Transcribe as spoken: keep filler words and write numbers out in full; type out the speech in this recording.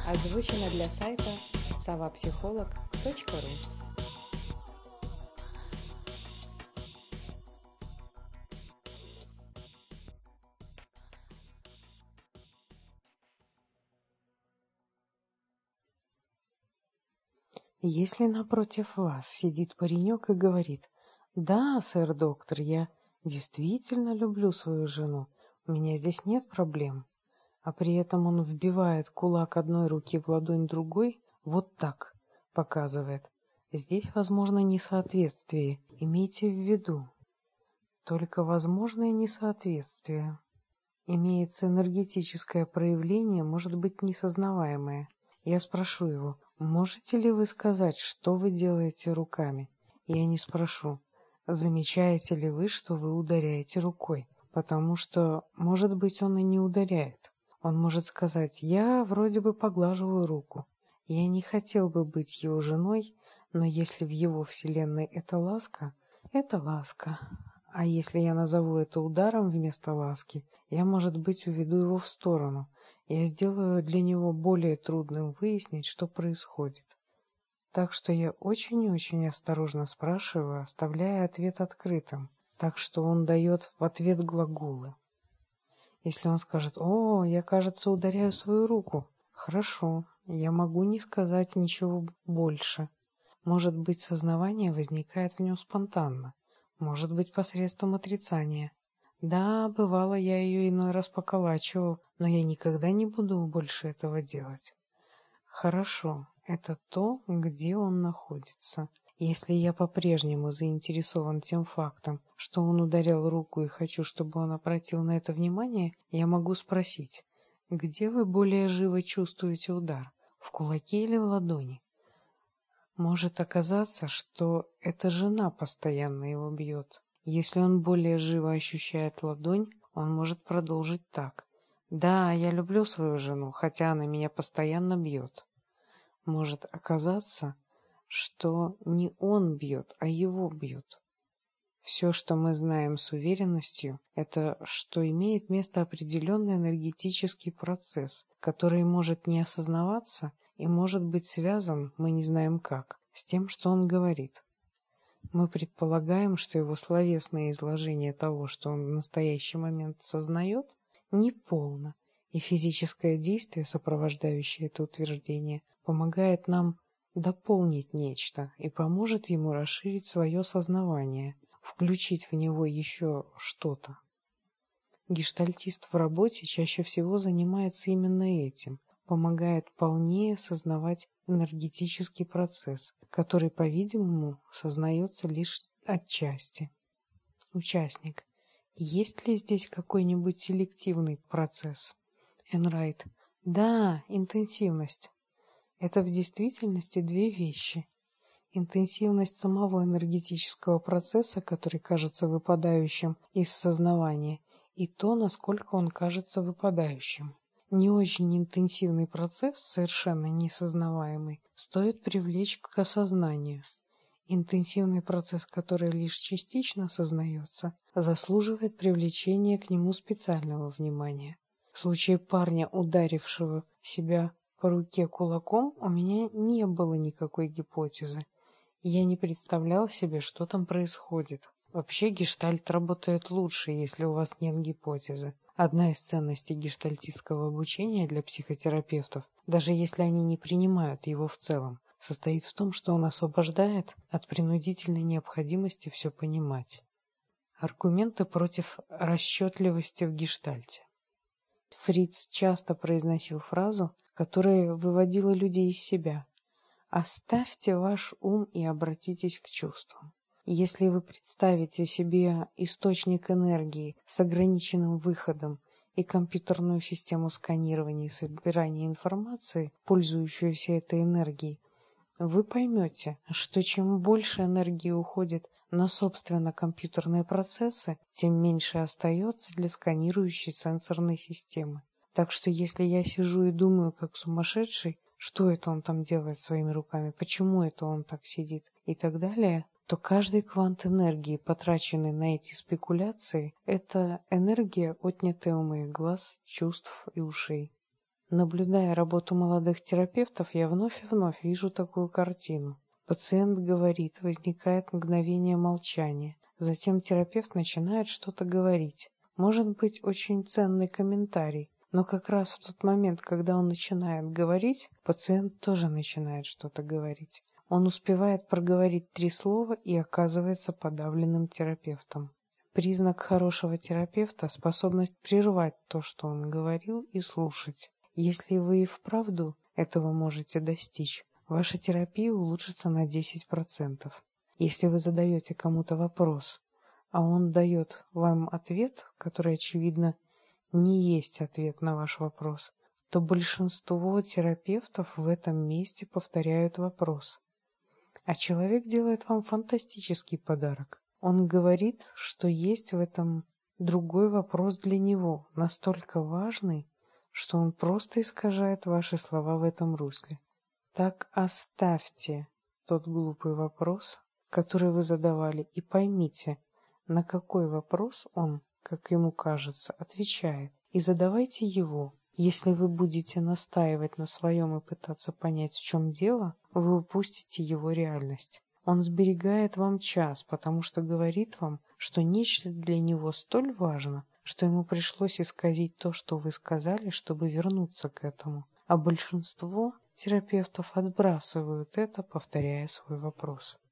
Озвучено для сайта совапсихолог точка ру. Если напротив вас сидит паренек и говорит: «Да, сэр-доктор, я действительно люблю свою жену, у меня здесь нет проблем», а при этом он вбивает кулак одной руки в ладонь другой, вот так показывает, здесь возможно несоответствие, имейте в виду. Только возможное несоответствие. Имеется энергетическое проявление, может быть несознаваемое. Я спрошу его: можете ли вы сказать, что вы делаете руками? Я не спрошу: замечаете ли вы, что вы ударяете рукой? Потому что, может быть, он и не ударяет. Он может сказать: я вроде бы поглаживаю руку. Я не хотел бы быть его женой, но если в его вселенной это ласка, это ласка. А если я назову это ударом вместо ласки, я, может быть, уведу его в сторону. Я сделаю для него более трудным выяснить, что происходит. Так что я очень и очень осторожно спрашиваю, оставляя ответ открытым, так что он дает в ответ глаголы. Если он скажет: «О, я, кажется, ударяю свою руку», хорошо, я могу не сказать ничего больше. Может быть, сознавание возникает в нем спонтанно, может быть, посредством отрицания. Да, бывало, я ее иной раз поколачивал, но я никогда не буду больше этого делать. Хорошо, это то, где он находится. Если я по-прежнему заинтересован тем фактом, что он ударял руку и хочу, чтобы он обратил на это внимание, я могу спросить: где вы более живо чувствуете удар, в кулаке или в ладони? Может оказаться, что эта жена постоянно его бьет. Если он более живо ощущает ладонь, он может продолжить так: «Да, я люблю свою жену, хотя она меня постоянно бьет». Может оказаться, что не он бьет, а его бьют. Все, что мы знаем с уверенностью, это что имеет место определенный энергетический процесс, который может не осознаваться и может быть связан, мы не знаем как, с тем, что он говорит. Мы предполагаем, что его словесное изложение того, что он в настоящий момент сознает, неполно, и физическое действие, сопровождающее это утверждение, помогает нам дополнить нечто и поможет ему расширить свое сознавание, включить в него еще что-то. Гештальтист в работе чаще всего занимается именно этим, помогает полнее осознавать энергетический процесс, который, по-видимому, сознается лишь отчасти. Участник: есть ли здесь какой-нибудь селективный процесс? Энрайт: да, интенсивность. Это в действительности две вещи. Интенсивность самого энергетического процесса, который кажется выпадающим из сознавания, и то, насколько он кажется выпадающим. Не очень интенсивный процесс, совершенно несознаваемый, стоит привлечь к осознанию. Интенсивный процесс, который лишь частично осознается, заслуживает привлечения к нему специального внимания. В случае парня, ударившего себя по руке кулаком, у меня не было никакой гипотезы. Я не представлял себе, что там происходит. Вообще гештальт работает лучше, если у вас нет гипотезы. Одна из ценностей гештальтистского обучения для психотерапевтов, даже если они не принимают его в целом, состоит в том, что он освобождает от принудительной необходимости все понимать. Аргументы против расчетливости в гештальте. Фриц часто произносил фразу, которая выводила людей из себя: «Оставьте ваш ум и обратитесь к чувствам». Если вы представите себе источник энергии с ограниченным выходом и компьютерную систему сканирования и собирания информации, пользующуюся этой энергией, вы поймете, что чем больше энергии уходит на собственно компьютерные процессы, тем меньше остается для сканирующей сенсорной системы. Так что если я сижу и думаю как сумасшедший, что это он там делает своими руками, почему это он так сидит и так далее, то каждый квант энергии, потраченный на эти спекуляции, это энергия, отнятая у моих глаз, чувств и ушей. Наблюдая работу молодых терапевтов, я вновь и вновь вижу такую картину. Пациент говорит, возникает мгновение молчания. Затем терапевт начинает что-то говорить. Может быть очень ценный комментарий, но как раз в тот момент, когда он начинает говорить, пациент тоже начинает что-то говорить. Он успевает проговорить три слова и оказывается подавленным терапевтом. Признак хорошего терапевта – способность прервать то, что он говорил, и слушать. Если вы и вправду этого можете достичь, ваша терапия улучшится на десять процентов. Если вы задаете кому-то вопрос, а он дает вам ответ, который, очевидно, не есть ответ на ваш вопрос, то большинство терапевтов в этом месте повторяют вопрос. А человек делает вам фантастический подарок. Он говорит, что есть в этом другой вопрос для него, настолько важный, что он просто искажает ваши слова в этом русле. Так оставьте тот глупый вопрос, который вы задавали, и поймите, на какой вопрос он, как ему кажется, отвечает, и задавайте его. Если вы будете настаивать на своем и пытаться понять, в чем дело, вы упустите его реальность. Он сберегает вам час, потому что говорит вам, что нечто для него столь важно, что ему пришлось исказить то, что вы сказали, чтобы вернуться к этому. А большинство терапевтов отбрасывают это, повторяя свой вопрос.